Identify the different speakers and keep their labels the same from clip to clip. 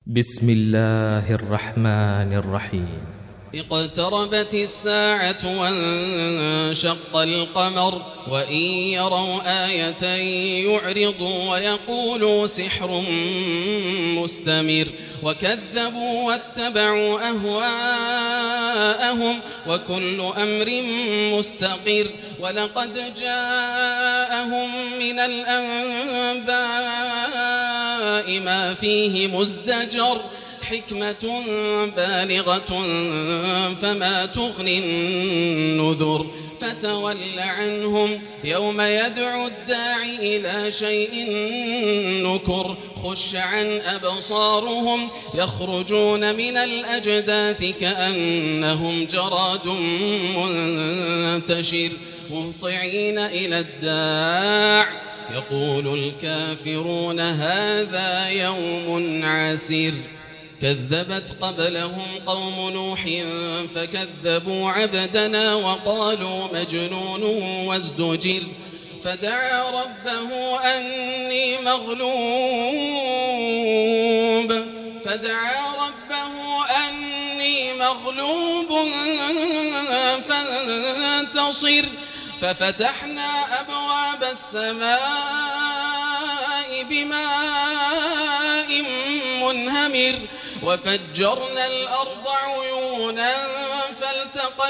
Speaker 1: بسم الله الرحمن الرحيم.
Speaker 2: اقتربت الساعة وانشق القمر وإن يروا آية يعرضوا ويقولوا سحر مستمر وكذبوا واتبعوا أهواءهم وكل أمر مستقر ولقد جاءهم من الأنباء ما فيه مزدجر حكمة بالغة فما تغني النذر فتول عنهم يوم يدعو الداعي إلى شيء نكر خش عن أبصارهم يخرجون من الأجداث كأنهم جراد منتشر مهطعين إلى الداع يقول الكافرون هذا يوم عسير كذبت قبلهم قوم نوح فكذبوا عبدنا وقالوا مجنون وازدجر فدعا ربه أني مغلوب فانتصر ففتحنا أبواب السماء بماء منهمر وفجرنا الأرض عيونا فالتقى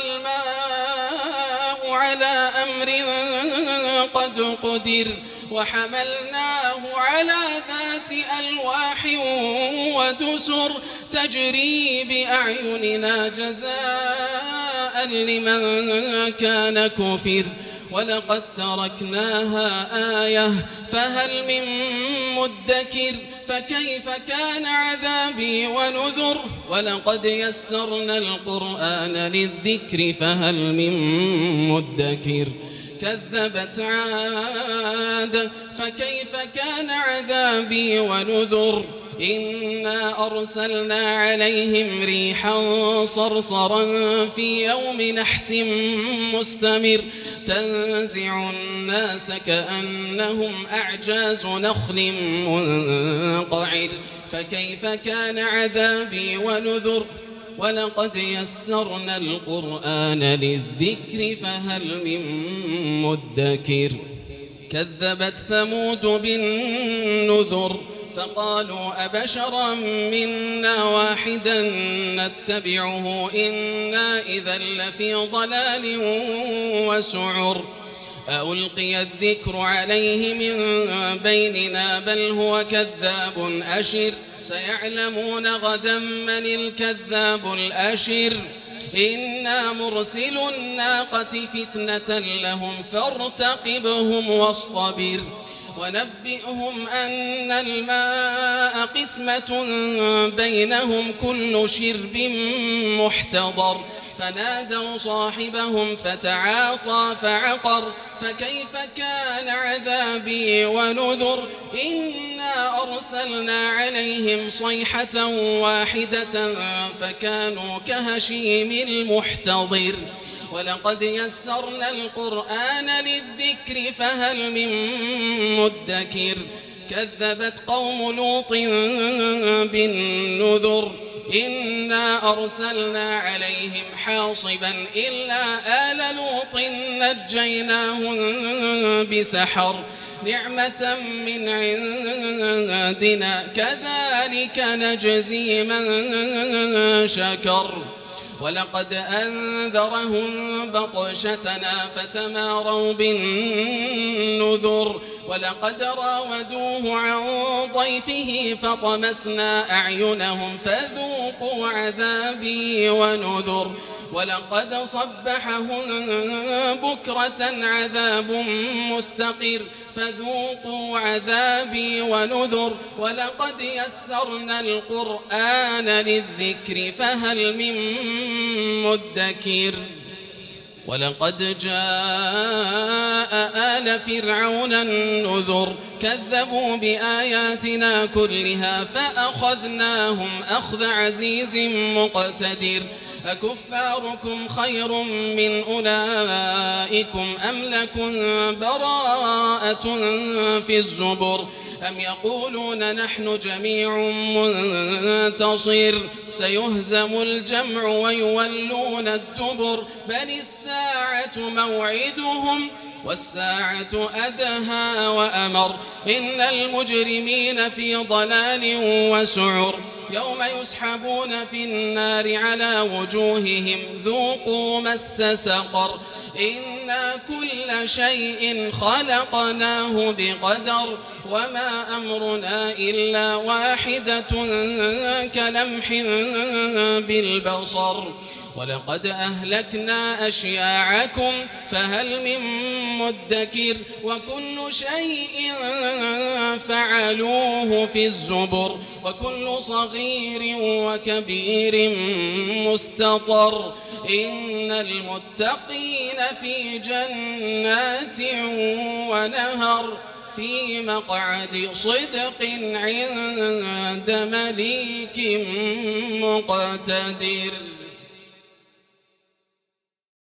Speaker 2: الماء على أمر قد قدر وحملناه على ذات ألواح ودسر تجري بأعيننا جزاء لمن كان كفر ولقد تركناها آية فهل من مدكر فكيف كان عذابي ونذر كذبت يسرنا القرآن للذكر فهل من مدكر كذبت عاد فكيف كان عذابي ونذر إنا أرسلنا عليهم ريحا صرصرا في يوم نحس مستمر تنزع الناس كأنهم أعجاز نخل منقعر فكيف كان عذابي ونذر ولقد يسرنا القرآن للذكر فهل من مدكر كذبت ثمود بالنذر فقالوا أبشرا منا واحدا نتبعه إنا إذا لفي ضلال وسعر ألقي الذكر عليه من بيننا بل هو كذاب أشر سيعلمون غدا من الكذاب الأشر إنا مرسل الناقة فتنة لهم فارتقبهم واصطبر ونبئهم أن الماء قسمة بينهم كل شرب محتضر فنادوا صاحبهم فتعاطى فعقر فكيف كان عذابي ونذر إنا أرسلنا عليهم صيحة واحدة فكانوا كهشيم المحتضر ولقد يسرنا القرآن للذكر فهل من مدكر كذبت قوم لوط بالنذر إنا أرسلنا عليهم حاصبا إلا آل لوط نجيناهم بسحر نعمة من عندنا كذلك نجزي من شكر ولقد أنذرهم بطشتنا فتماروا بالنذر ولقد راودوه عن ضيفه فطمسنا أعينهم فذوقوا عذابي ونذر ولقد صبحهم بكرة عذاب مستقر فذوقوا عذابي ونذر ولقد يسرنا القرآن للذكر فهل من مدكر ولقد جاء آل فرعون النذر كذبوا بآياتنا كلها فأخذناهم أخذ عزيز مقتدر أكفاركم خير من أولئكم أم لكم براءة في الزبر أم يقولون نحن جميع منتصر سيهزم الجمع ويولون الدبر بل الساعة موعدهم والساعة أدهى وأمر إن المجرمين في ضلال وسعر يوم يسحبون في النار على وجوههم ذوقوا مس سقر إنا كل شيء خلقناه بقدر وما أمرنا إلا واحدة كلمح بالبصر ولقد أهلكنا أشياعكم فهل من مدكر وكل شيء فعلوه في الزبر وكل صغير وكبير مستطر إن المتقين في جنات ونهر في مقعد صدق عند مليك مقتدر.